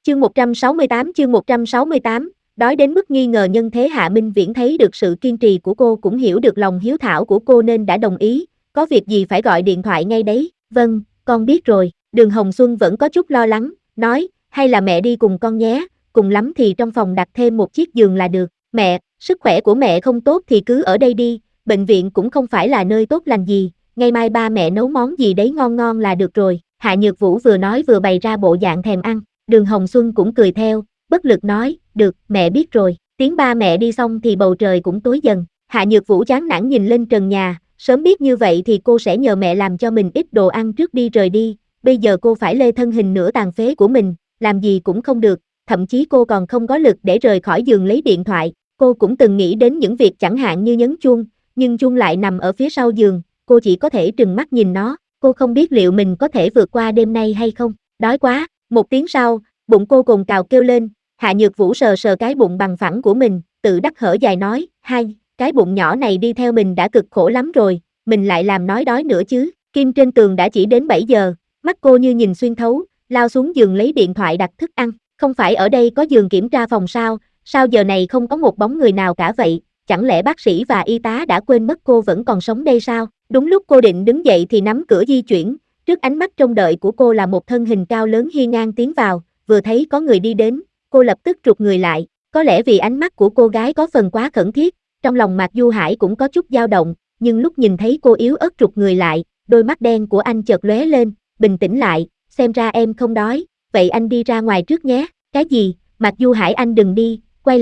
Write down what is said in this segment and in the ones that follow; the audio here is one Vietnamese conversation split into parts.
Chương 168, đói đến mức nghi ngờ nhân thế. Hạ Minh Viễn thấy được sự kiên trì của cô, cũng hiểu được lòng hiếu thảo của cô nên đã đồng ý, có việc gì phải gọi điện thoại ngay đấy. Vâng, con biết rồi. Đường Hồng Xuân vẫn có chút lo lắng, nói, hay là mẹ đi cùng con nhé, cùng lắm thì trong phòng đặt thêm một chiếc giường là được. Mẹ, sức khỏe của mẹ không tốt thì cứ ở đây đi, bệnh viện cũng không phải là nơi tốt lành gì, ngày mai ba mẹ nấu món gì đấy ngon ngon là được rồi. Hạ Nhược Vũ vừa nói vừa bày ra bộ dạng thèm ăn. Đường Hồng Xuân cũng cười theo, bất lực nói, được, mẹ biết rồi. Tiếng ba mẹ đi xong thì bầu trời cũng tối dần. Hạ Nhược Vũ chán nản nhìn lên trần nhà, sớm biết như vậy thì cô sẽ nhờ mẹ làm cho mình ít đồ ăn trước đi rời đi. Bây giờ cô phải lê thân hình nửa tàn phế của mình, làm gì cũng không được, thậm chí cô còn không có lực để rời khỏi giường lấy điện thoại. Cô cũng từng nghĩ đến những việc chẳng hạn như nhấn chuông, nhưng chuông lại nằm ở phía sau giường, cô chỉ có thể trừng mắt nhìn nó. Cô không biết liệu mình có thể vượt qua đêm nay hay không. Đói quá. Một tiếng sau, bụng cô cồn cào kêu lên. Hạ Nhược Vũ sờ sờ cái bụng bằng phẳng của mình, tự đắc hở dài nói, hai, cái bụng nhỏ này đi theo mình đã cực khổ lắm rồi, mình lại làm nói đói nữa chứ. Kim trên tường đã chỉ đến 7 giờ, mắt cô như nhìn xuyên thấu, lao xuống giường lấy điện thoại đặt thức ăn. Không phải ở đây có giường kiểm tra phòng sao giờ này không có một bóng người nào cả vậy, chẳng lẽ bác sĩ và y tá đã quên mất cô vẫn còn sống đây sao? Đúng lúc cô định đứng dậy thì nắm cửa di chuyển, trước ánh mắt trông đợi của cô là một thân hình cao lớn hiên ngang tiến vào, vừa thấy có người đi đến, cô lập tức rụt người lại, có lẽ vì ánh mắt của cô gái có phần quá khẩn thiết, trong lòng Mạc Du Hải cũng có chút dao động, nhưng lúc nhìn thấy cô yếu ớt rụt người lại, đôi mắt đen của anh chợt lóe lên, bình tĩnh lại, xem ra em không đói, vậy anh đi ra ngoài trước nhé. Cái gì? Mạc Du Hải, anh đừng đi, quay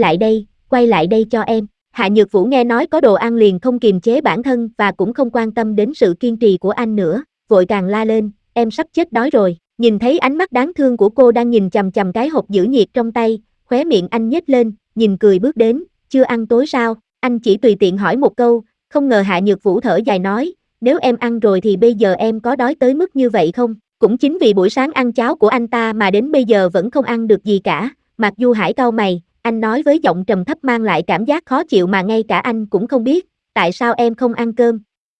lại đây cho em. Hạ Nhược Vũ nghe nói có đồ ăn liền không kiềm chế bản thân và cũng không quan tâm đến sự kiên trì của anh nữa, vội càng la lên, em sắp chết đói rồi. Nhìn thấy ánh mắt đáng thương của cô đang nhìn chằm chằm cái hộp giữ nhiệt trong tay, khóe miệng anh nhếch lên, nhìn cười bước đến, chưa ăn tối sao? Anh chỉ tùy tiện hỏi một câu, không ngờ Hạ Nhược Vũ thở dài nói, nếu em ăn rồi thì bây giờ em có đói tới mức như vậy không? Cũng chính vì buổi sáng ăn cháo của anh ta mà đến bây giờ vẫn không ăn được gì cả. Mạc Du Hải cau mày, anh nói với giọng trầm thấp mang lại cảm giác khó chịu mà ngay cả anh cũng không biết, tại sao em không ăn cơm?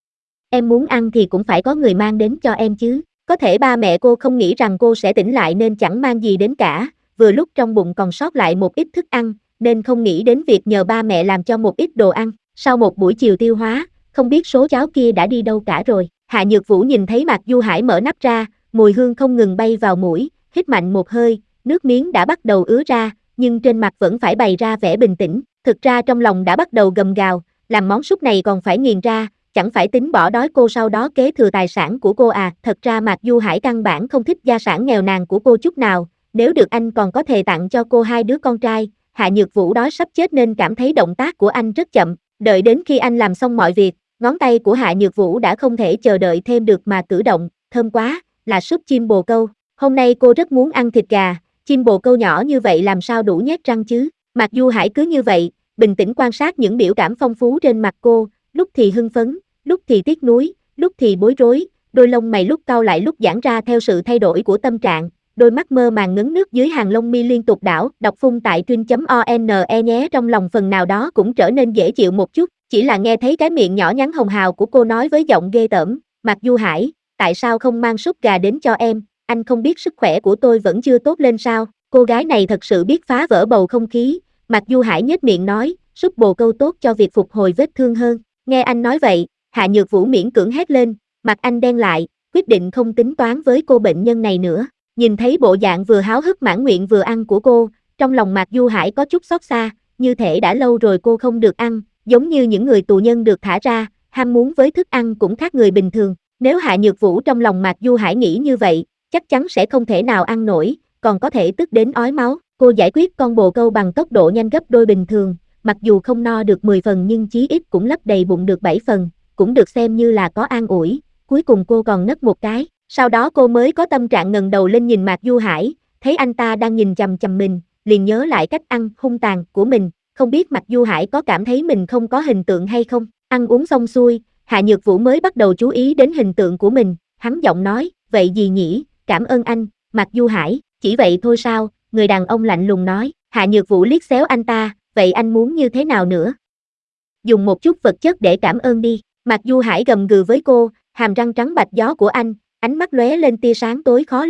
Em muốn ăn thì cũng phải có người mang đến cho em chứ. Có thể ba mẹ cô không nghĩ rằng cô sẽ tỉnh lại nên chẳng mang gì đến cả, vừa lúc trong bụng còn sót lại một ít thức ăn, nên không nghĩ đến việc nhờ ba mẹ làm cho một ít đồ ăn. Sau một buổi chiều tiêu hóa, không biết số cháo kia đã đi đâu cả rồi. Hạ Nhược Vũ nhìn thấy Mạc Du Hải mở nắp ra, mùi hương không ngừng bay vào mũi, hít mạnh một hơi, nước miếng đã bắt đầu ứa ra, nhưng trên mặt vẫn phải bày ra vẻ bình tĩnh. Thực ra trong lòng đã bắt đầu gầm gào, làm món súp này còn phải nghiền ra, chẳng phải tính bỏ đói cô sau đó kế thừa tài sản của cô à. Thật ra Mạc Du Hải căn bản không thích gia sản nghèo nàn của cô chút nào, nếu được anh còn có thể tặng cho cô 2 đứa con trai. Hạ Nhược Vũ đói sắp chết nên cảm thấy động tác của anh rất chậm, đợi đến khi anh làm xong mọi việc, ngón tay của Hạ Nhược Vũ đã không thể chờ đợi thêm được mà cử động, thơm quá, là súp chim bồ câu. Hôm nay cô rất muốn ăn thịt gà, chim bồ câu nhỏ như vậy làm sao đủ nhét răng chứ. Mạc Du Hải cứ như vậy, bình tĩnh quan sát những biểu cảm phong phú trên mặt cô, lúc thì hưng phấn, lúc thì tiếc nuối, lúc thì bối rối, đôi lông mày lúc cau lại lúc giãn ra theo sự thay đổi của tâm trạng, đôi mắt mơ màng ngấn nước dưới hàng lông mi liên tục đảo, đọc phun tại truyện.one nhé. Trong lòng phần nào đó cũng trở nên dễ chịu một chút, chỉ là nghe thấy cái miệng nhỏ nhắn hồng hào của cô nói với giọng ghê tởm, Mạc Du Hải, tại sao không mang súp gà đến cho em, anh không biết sức khỏe của tôi vẫn chưa tốt lên sao? Cô gái này thật sự biết phá vỡ bầu không khí. Mạc Du Hải nhếch miệng nói, súp bồ câu tốt cho việc phục hồi vết thương hơn. Nghe anh nói vậy, Hạ Nhược Vũ miễn cưỡng hét lên, mặt anh đen lại, quyết định không tính toán với cô bệnh nhân này nữa. Nhìn thấy bộ dạng vừa háo hức mãn nguyện vừa ăn của cô, trong lòng Mạc Du Hải có chút xót xa, như thể đã lâu rồi cô không được ăn, giống như những người tù nhân được thả ra, ham muốn với thức ăn cũng khác người bình thường. Nếu Hạ Nhược Vũ trong lòng Mạc Du Hải nghĩ như vậy, chắc chắn sẽ không thể nào ăn nổi, còn có thể tức đến ói máu. Cô giải quyết con bồ câu bằng tốc độ nhanh gấp đôi bình thường, mặc dù không no được 10 phần nhưng chí ít cũng lấp đầy bụng được 7 phần, cũng được xem như là có an ủi. Cuối cùng cô còn nấc một cái, sau đó cô mới có tâm trạng ngẩng đầu lên nhìn Mạc Du Hải, thấy anh ta đang nhìn chằm chằm mình, liền nhớ lại cách ăn hung tàn của mình, không biết Mạc Du Hải có cảm thấy mình không có hình tượng hay không. Ăn uống xong xuôi, Hạ Nhược Vũ mới bắt đầu chú ý đến hình tượng của mình, hắn giọng nói, vậy gì nhỉ, cảm ơn anh. Mạc Du Hải, chỉ vậy thôi sao? Người đàn ông lạnh lùng nói. Hạ Nhược Vũ liếc xéo anh ta, vậy anh muốn như thế nào nữa? Dùng một chút vật chất để cảm ơn đi. Mạc Du Hải gầm gừ với cô, hàm răng trắng bạch gió của anh, ánh mắt lóe lên tia sáng tối khó lường.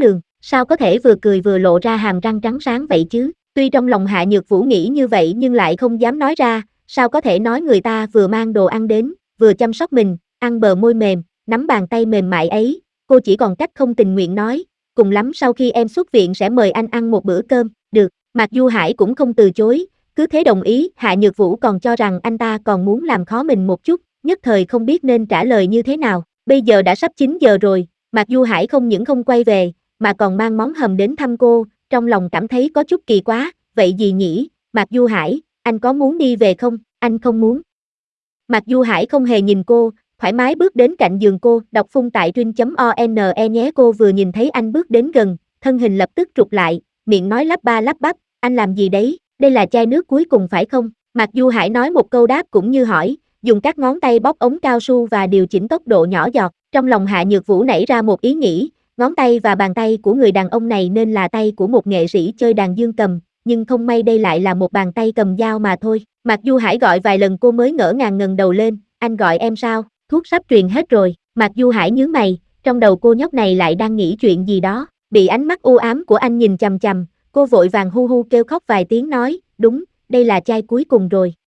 sao có thể vừa cười vừa lộ ra hàm răng trắng sáng vậy chứ? Tuy trong lòng Hạ Nhược Vũ nghĩ như vậy nhưng lại không dám nói ra, sao có thể nói người ta vừa mang đồ ăn đến, vừa chăm sóc mình, ăn bờ môi mềm, nắm bàn tay mềm mại ấy, cô chỉ còn cách không tình nguyện nói, cùng lắm sau khi em xuất viện sẽ mời anh ăn một bữa cơm, được, Mạc Du Hải cũng không từ chối, cứ thế đồng ý, Hạ Nhược Vũ còn cho rằng anh ta còn muốn làm khó mình một chút, nhất thời không biết nên trả lời như thế nào, bây giờ đã sắp 9 giờ rồi, Mạc Du Hải không những không quay về, mà còn mang món hầm đến thăm cô, trong lòng cảm thấy có chút kỳ quá, vậy gì nhỉ, Mạc Du Hải, anh có muốn đi về không, anh không muốn. Mạc Du Hải không hề nhìn cô, thoải mái bước đến cạnh giường cô, đọc phun tại truyện.one nhé cô vừa nhìn thấy anh bước đến gần, thân hình lập tức rụt lại, miệng nói lắp ba lắp bắp, anh làm gì đấy, đây là chai nước cuối cùng phải không? Mạc Du Hải nói một câu đáp cũng như hỏi, dùng các ngón tay bóp ống cao su và điều chỉnh tốc độ nhỏ giọt, trong lòng Hạ Nhược Vũ nảy ra một ý nghĩ, ngón tay và bàn tay của người đàn ông này nên là tay của một nghệ sĩ chơi đàn dương cầm, nhưng không may đây lại là một bàn tay cầm dao mà thôi. Mạc Du Hải gọi vài lần cô mới ngỡ ngàng ngẩng đầu lên, anh gọi em sao, thuốc sắp truyền hết rồi, Mạc Du Hải nhướng mày, trong đầu cô nhóc này lại đang nghĩ chuyện gì đó, bị ánh mắt u ám của anh nhìn chằm chằm, cô vội vàng hu hu kêu khóc vài tiếng nói, đúng, đây là chai cuối cùng rồi,